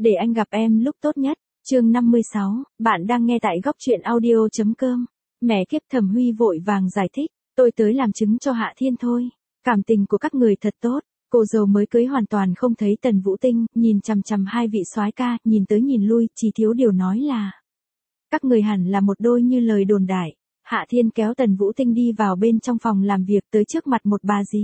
để anh gặp em lúc tốt nhất. Chương 56, bạn đang nghe tại góc truyện audio.com. Mẹ kiếp, Thẩm Huy vội vàng giải thích, tôi tới làm chứng cho Hạ Thiên thôi. Cảm tình của các người thật tốt. Cô dâu mới cưới hoàn toàn không thấy Tần Vũ Tinh, nhìn chằm chằm hai vị soái ca, nhìn tới nhìn lui, chỉ thiếu điều nói là các người hẳn là một đôi như lời đồn đại. Hạ Thiên kéo Tần Vũ Tinh đi vào bên trong phòng làm việc, tới trước mặt một bà dì.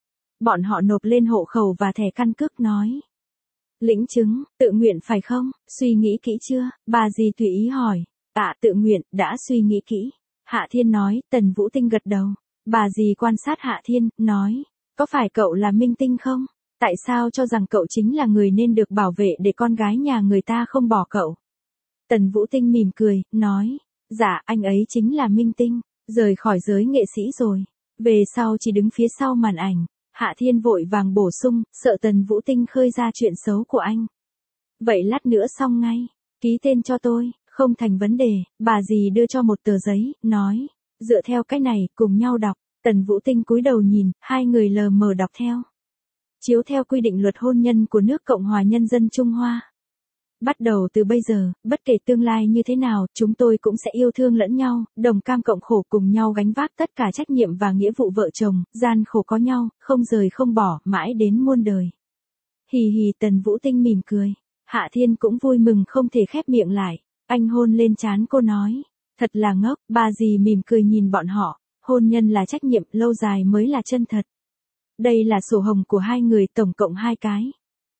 Bọn họ nộp lên hộ khẩu và thẻ căn cước, nói: lĩnh chứng, tự nguyện phải không? Suy nghĩ kỹ chưa? Bà dì tùy ý hỏi. Tự nguyện, đã suy nghĩ kỹ. Hạ Thiên nói. Tần Vũ Tinh gật đầu. Bà dì quan sát Hạ Thiên, nói: có phải cậu là minh tinh không? Tại sao cho rằng cậu chính là người nên được bảo vệ để con gái nhà người ta không bỏ cậu? Tần Vũ Tinh mỉm cười, nói: dạ, anh ấy chính là minh tinh, rời khỏi giới nghệ sĩ rồi. Về sau chỉ đứng phía sau màn ảnh. Hạ Thiên vội vàng bổ sung, sợ Tần Vũ Tinh khơi ra chuyện xấu của anh. Vậy lát nữa xong ngay, ký tên cho tôi, không thành vấn đề. Bà dì đưa cho một tờ giấy, nói: dựa theo cái này, cùng nhau đọc. Tần Vũ Tinh cúi đầu nhìn, hai người lờ mờ đọc theo. Chiếu theo quy định luật hôn nhân của nước Cộng hòa Nhân dân Trung Hoa. Bắt đầu từ bây giờ, bất kể tương lai như thế nào, chúng tôi cũng sẽ yêu thương lẫn nhau, đồng cam cộng khổ, cùng nhau gánh vác tất cả trách nhiệm và nghĩa vụ vợ chồng, gian khổ có nhau, không rời không bỏ, mãi đến muôn đời. Hì hì, Tần Vũ Tinh mỉm cười. Hạ Thiên cũng vui mừng không thể khép miệng lại. Anh hôn lên trán cô, nói: thật là ngốc. Bà dì mỉm cười nhìn bọn họ. Hôn nhân là trách nhiệm, lâu dài mới là chân thật. Đây là sổ hồng của hai người, tổng cộng 2 cái.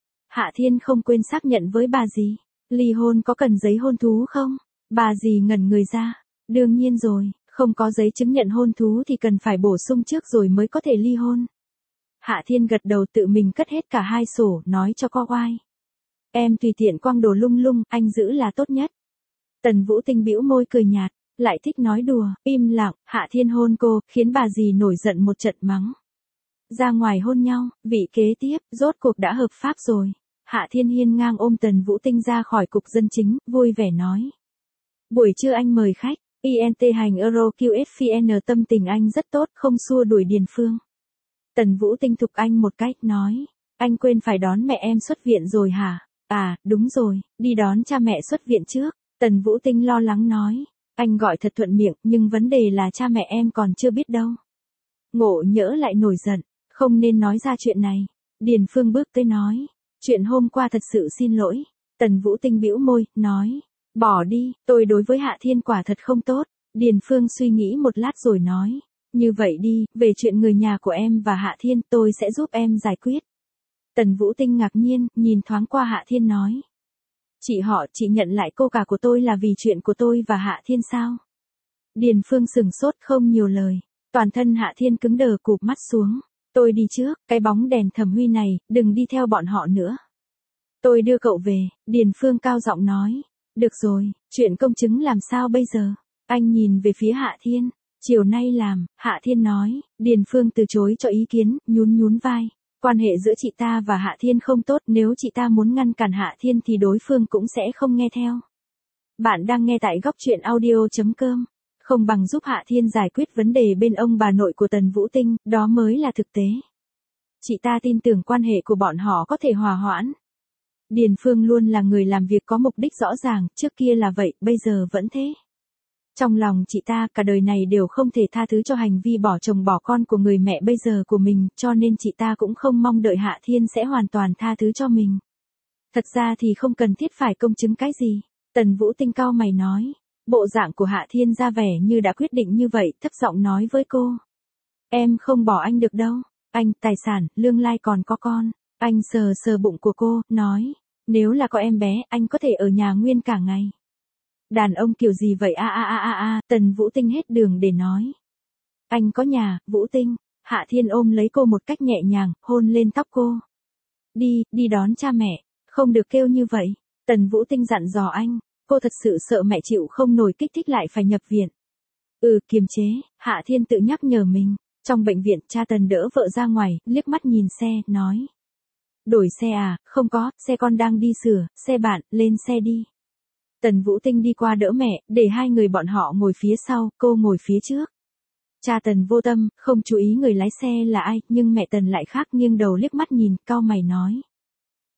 Hạ Thiên không quên xác nhận với bà dì. Ly hôn có cần giấy hôn thú không? Bà dì ngẩn người ra. Đương nhiên rồi, không có giấy chứng nhận hôn thú thì cần phải bổ sung trước rồi mới có thể ly hôn. Hạ Thiên gật đầu, tự mình cất hết cả 2 sổ, nói cho co oai. Em tùy tiện quăng đồ lung lung, anh giữ là tốt nhất. Tần Vũ Tinh bĩu môi cười nhạt, lại thích nói đùa, im lặng. Hạ Thiên hôn cô, khiến bà dì nổi giận một trận mắng. Ra ngoài hôn nhau, vị kế tiếp, rốt cuộc đã hợp pháp rồi. Hạ Thiên hiên ngang ôm Tần Vũ Tinh ra khỏi cục dân chính, vui vẻ nói: buổi trưa anh mời khách. INT hành Euro QSVN, tâm tình anh rất tốt, không xua đuổi Điền Phương. Tần Vũ Tinh thục anh một cách, nói: anh quên phải đón mẹ em xuất viện rồi hả? Đúng rồi, đi đón cha mẹ xuất viện trước. Tần Vũ Tinh lo lắng nói: anh gọi thật thuận miệng, nhưng vấn đề là cha mẹ em còn chưa biết đâu. Ngộ nhỡ lại nổi giận, không nên nói ra chuyện này. Điền Phương bước tới nói: chuyện hôm qua thật sự xin lỗi. Tần Vũ Tinh bĩu môi, nói: bỏ đi, tôi đối với Hạ Thiên quả thật không tốt. Điền Phương suy nghĩ một lát rồi nói: như vậy đi, về chuyện người nhà của em và Hạ Thiên tôi sẽ giúp em giải quyết. Tần Vũ Tinh ngạc nhiên, nhìn thoáng qua Hạ Thiên nói: chị nhận lại cô cả của tôi là vì chuyện của tôi và Hạ Thiên sao? Điền Phương sừng sốt, không nhiều lời. Toàn thân Hạ Thiên cứng đờ, cụp mắt xuống. Tôi đi trước, cái bóng đèn Thẩm Huy này, đừng đi theo bọn họ nữa. Tôi đưa cậu về. Điền Phương cao giọng nói: được rồi, chuyện công chứng làm sao bây giờ? Anh nhìn về phía Hạ Thiên. Chiều nay làm. Hạ Thiên nói. Điền Phương từ chối cho ý kiến, nhún vai. Quan hệ giữa chị ta và Hạ Thiên không tốt, nếu chị ta muốn ngăn cản Hạ Thiên thì đối phương cũng sẽ không nghe theo. Bạn đang nghe tại góc truyện audio.com. Không bằng giúp Hạ Thiên giải quyết vấn đề bên ông bà nội của Tần Vũ Tinh, đó mới là thực tế. Chị ta tin tưởng quan hệ của bọn họ có thể hòa hoãn. Điền Phương luôn là người làm việc có mục đích rõ ràng, trước kia là vậy, bây giờ vẫn thế. Trong lòng chị ta, cả đời này đều không thể tha thứ cho hành vi bỏ chồng bỏ con của người mẹ bây giờ của mình, cho nên chị ta cũng không mong đợi Hạ Thiên sẽ hoàn toàn tha thứ cho mình. Thật ra thì không cần thiết phải công chứng cái gì. Tần Vũ Tinh cau mày nói. Bộ dạng của Hạ Thiên ra vẻ như đã quyết định như vậy, thấp giọng nói với cô: em không bỏ anh được đâu. Anh, tài sản, lương lai còn có con. Anh sờ sờ bụng của cô, nói: nếu là có em bé, anh có thể ở nhà nguyên cả ngày. Đàn ông kiểu gì vậy? Tần Vũ Tinh hết đường để nói. Anh có nhà, Vũ Tinh. Hạ Thiên ôm lấy cô một cách nhẹ nhàng, hôn lên tóc cô. Đi đón cha mẹ. Không được kêu như vậy. Tần Vũ Tinh dặn dò anh. Cô thật sự sợ mẹ chịu không nổi kích thích lại phải nhập viện. Kiềm chế. Hạ Thiên tự nhắc nhở mình. Trong bệnh viện, cha Tần đỡ vợ ra ngoài, liếc mắt nhìn xe, nói: đổi xe à? Không có, xe con đang đi sửa, xe bạn, lên xe đi. Tần Vũ Tinh đi qua đỡ mẹ, để hai người bọn họ ngồi phía sau, cô ngồi phía trước. Cha Tần vô tâm, không chú ý người lái xe là ai, nhưng mẹ Tần lại khác, nghiêng đầu liếc mắt nhìn, cau mày nói: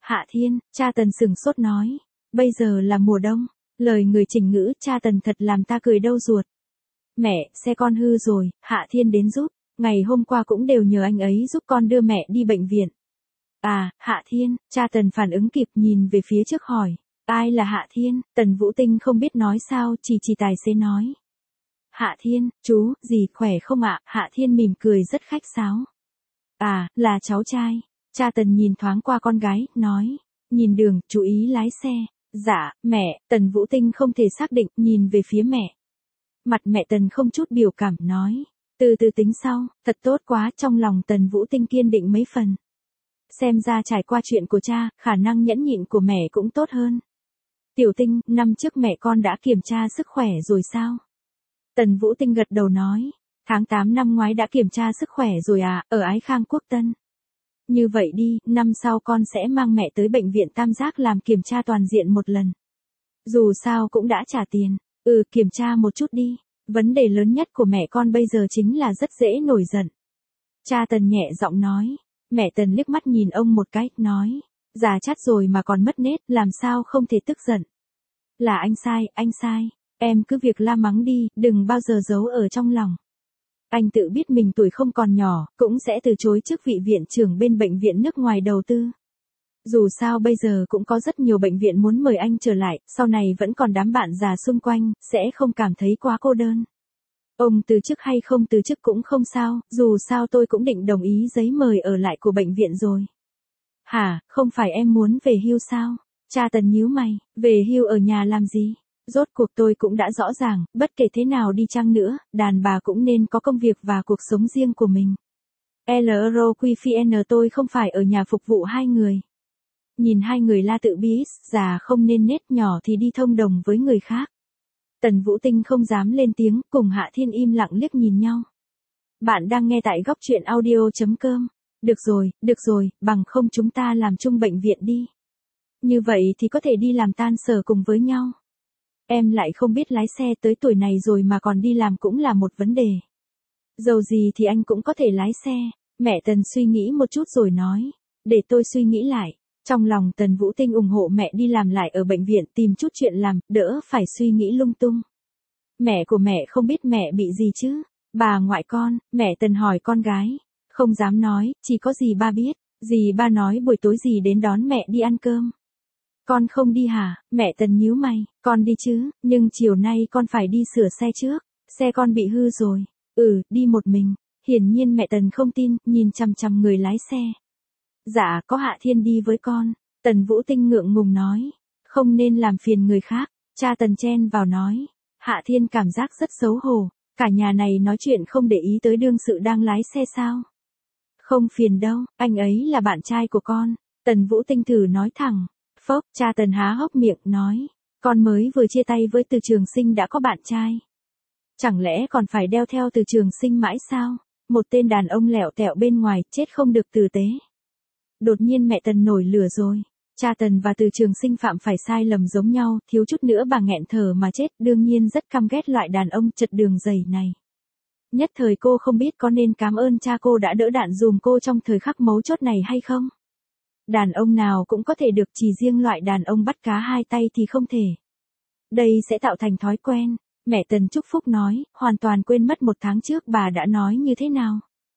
Hạ Thiên, cha Tần sừng sốt nói. Bây giờ là mùa đông. Lời người Trình ngữ cha Tần thật làm ta cười đau ruột. Mẹ, xe con hư rồi, Hạ Thiên đến giúp. Ngày hôm qua cũng đều nhờ anh ấy giúp con đưa mẹ đi bệnh viện. À, Hạ Thiên, cha Tần phản ứng kịp nhìn về phía trước hỏi. Ai là Hạ Thiên? Tần Vũ Tinh không biết nói sao, chỉ tài xế nói. Hạ Thiên, chú, dì khỏe không ạ? Hạ Thiên mỉm cười rất khách sáo. À, là cháu trai. Cha Tần nhìn thoáng qua con gái, nói. Nhìn đường, chú ý lái xe. Dạ, mẹ, Tần Vũ Tinh không thể xác định, nhìn về phía mẹ. Mặt mẹ Tần không chút biểu cảm, nói. Từ từ tính sau, thật tốt quá, trong lòng Tần Vũ Tinh kiên định mấy phần. Xem ra trải qua chuyện của cha, khả năng nhẫn nhịn của mẹ cũng tốt hơn. Tiểu Tinh, năm trước mẹ con đã kiểm tra sức khỏe rồi sao? Tần Vũ Tinh gật đầu nói. Tháng 8 năm ngoái đã kiểm tra sức khỏe rồi à, ở Ái Khang Quốc Tân. Như vậy đi, năm sau con sẽ mang mẹ tới bệnh viện Tam Giác làm kiểm tra toàn diện một lần. Dù sao cũng đã trả tiền. Kiểm tra một chút đi. Vấn đề lớn nhất của mẹ con bây giờ chính là rất dễ nổi giận. Cha Tần nhẹ giọng nói. Mẹ Tần liếc mắt nhìn ông một cái, nói. Già chát rồi mà còn mất nết, làm sao không thể tức giận. Là anh sai. Em cứ việc la mắng đi, đừng bao giờ giấu ở trong lòng. Anh tự biết mình tuổi không còn nhỏ, cũng sẽ từ chối chức vị viện trưởng bên bệnh viện nước ngoài đầu tư. Dù sao bây giờ cũng có rất nhiều bệnh viện muốn mời anh trở lại, sau này vẫn còn đám bạn già xung quanh, sẽ không cảm thấy quá cô đơn. Ông từ chức hay không từ chức cũng không sao, dù sao tôi cũng định đồng ý giấy mời ở lại của bệnh viện rồi. Hả, không phải em muốn về hưu sao? Cha Tần nhíu mày, về hưu ở nhà làm gì? Rốt cuộc tôi cũng đã rõ ràng, bất kể thế nào đi chăng nữa, đàn bà cũng nên có công việc và cuộc sống riêng của mình. LRQFN tôi không phải ở nhà phục vụ hai người. Nhìn hai người la tự bí, già không nên nết, nhỏ thì đi thông đồng với người khác. Tần Vũ Tinh không dám lên tiếng, cùng Hạ Thiên im lặng liếc nhìn nhau. Bạn đang nghe tại góc truyện audio.com. Được rồi, bằng không chúng ta làm chung bệnh viện đi. Như vậy thì có thể đi làm tan sở cùng với nhau. Em lại không biết lái xe, tới tuổi này rồi mà còn đi làm cũng là một vấn đề. Dầu gì thì anh cũng có thể lái xe. Mẹ Tần suy nghĩ một chút rồi nói. Để tôi suy nghĩ lại. Trong lòng Tần Vũ Tinh ủng hộ mẹ đi làm lại ở bệnh viện, tìm chút chuyện làm, đỡ phải suy nghĩ lung tung. Mẹ của mẹ không biết mẹ bị gì chứ? Bà ngoại con, mẹ Tần hỏi con gái. Không dám nói, chỉ có dì ba biết. Dì ba nói buổi tối dì đến đón mẹ đi ăn cơm. Con không đi hả? Mẹ Tần nhíu mày. Con đi chứ, nhưng chiều nay con phải đi sửa xe trước. Xe con bị hư rồi. Đi một mình. Hiển nhiên mẹ Tần không tin, nhìn chằm chằm người lái xe. Dạ, có Hạ Thiên đi với con. Tần Vũ Tinh ngượng ngùng nói. Không nên làm phiền người khác. Cha Tần chen vào nói. Hạ Thiên cảm giác rất xấu hổ. Cả nhà này nói chuyện không để ý tới đương sự đang lái xe sao? Không phiền đâu, anh ấy là bạn trai của con. Tần Vũ Tinh thử nói thẳng. Phốc, cha Tần há hốc miệng, nói. Con mới vừa chia tay với Từ Trường Sinh đã có bạn trai. Chẳng lẽ còn phải đeo theo Từ Trường Sinh mãi sao? Một tên đàn ông lẹo tẹo bên ngoài, chết không được tử tế. Đột nhiên mẹ Tần nổi lửa rồi. Cha Tần và Từ Trường Sinh phạm phải sai lầm giống nhau, thiếu chút nữa bà nghẹn thở mà chết, đương nhiên rất căm ghét loại đàn ông chật đường dày này. Nhất thời cô không biết có nên cảm ơn cha cô đã đỡ đạn dùm cô trong thời khắc mấu chốt này hay không. Đàn ông nào cũng có thể được, chỉ riêng loại đàn ông bắt cá hai tay thì không thể. Đây sẽ tạo thành thói quen. Mẹ Tần chúc phúc nói, hoàn toàn quên mất một tháng trước bà đã nói như thế nào.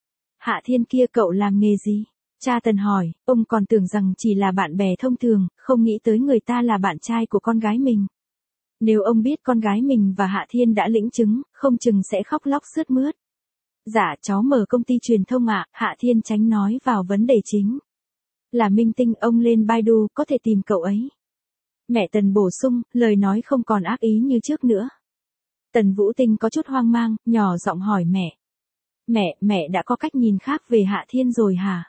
Hạ Thiên kia cậu làm nghề gì? Cha Tần hỏi, ông còn tưởng rằng chỉ là bạn bè thông thường, không nghĩ tới người ta là bạn trai của con gái mình. Nếu ông biết con gái mình và Hạ Thiên đã lĩnh chứng, không chừng sẽ khóc lóc sướt mướt. Dạ, cháu mở công ty truyền thông ạ. Hạ Thiên tránh nói vào vấn đề chính. Là minh tinh, ông lên Baidu, có thể tìm cậu ấy. Mẹ Tần bổ sung, lời nói không còn ác ý như trước nữa. Tần Vũ Tinh có chút hoang mang, nhỏ giọng hỏi mẹ. Mẹ đã có cách nhìn khác về Hạ Thiên rồi hả?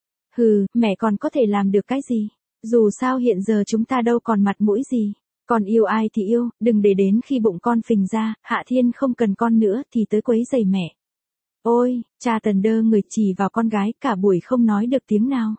Mẹ còn có thể làm được cái gì? Dù sao hiện giờ chúng ta đâu còn mặt mũi gì. Con yêu ai thì yêu, đừng để đến khi bụng con phình ra, Hạ Thiên không cần con nữa thì tới quấy rầy mẹ. Ôi, cha Tần đơ người chỉ vào con gái, cả buổi không nói được tiếng nào.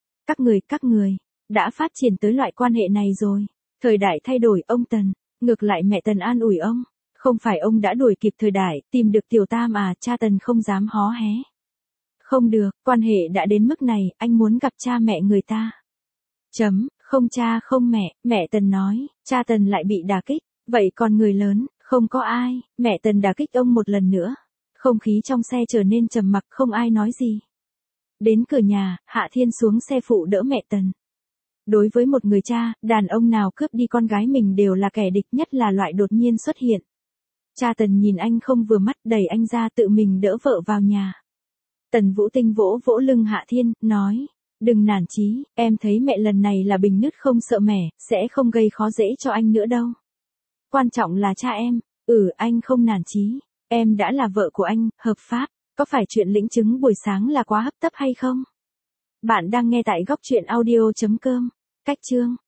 Các người, đã phát triển tới loại quan hệ này rồi. Thời đại thay đổi ông Tần, ngược lại mẹ Tần an ủi ông. Không phải ông đã đuổi kịp thời đại, tìm được tiểu tam à, cha Tần không dám hó hé. Không được, quan hệ đã đến mức này, anh muốn gặp cha mẹ người ta. Không cha không mẹ, mẹ Tần nói, cha Tần lại bị đả kích, vậy còn người lớn, không có ai, mẹ Tần đả kích ông một lần nữa. Không khí trong xe trở nên trầm mặc, không ai nói gì. Đến cửa nhà, Hạ Thiên xuống xe phụ đỡ mẹ Tần. Đối với một người cha, đàn ông nào cướp đi con gái mình đều là kẻ địch, nhất là loại đột nhiên xuất hiện. Cha Tần nhìn anh không vừa mắt, đẩy anh ra, tự mình đỡ vợ vào nhà. Tần Vũ Tinh vỗ vỗ lưng Hạ Thiên, nói, đừng nản chí, em thấy mẹ lần này là bình nứt không sợ mẻ, sẽ không gây khó dễ cho anh nữa đâu. Quan trọng là cha em, anh không nản chí, em đã là vợ của anh, hợp pháp, có phải chuyện lĩnh chứng buổi sáng là quá hấp tấp hay không? Bạn đang nghe tại góc chuyện audio.com, cách chương.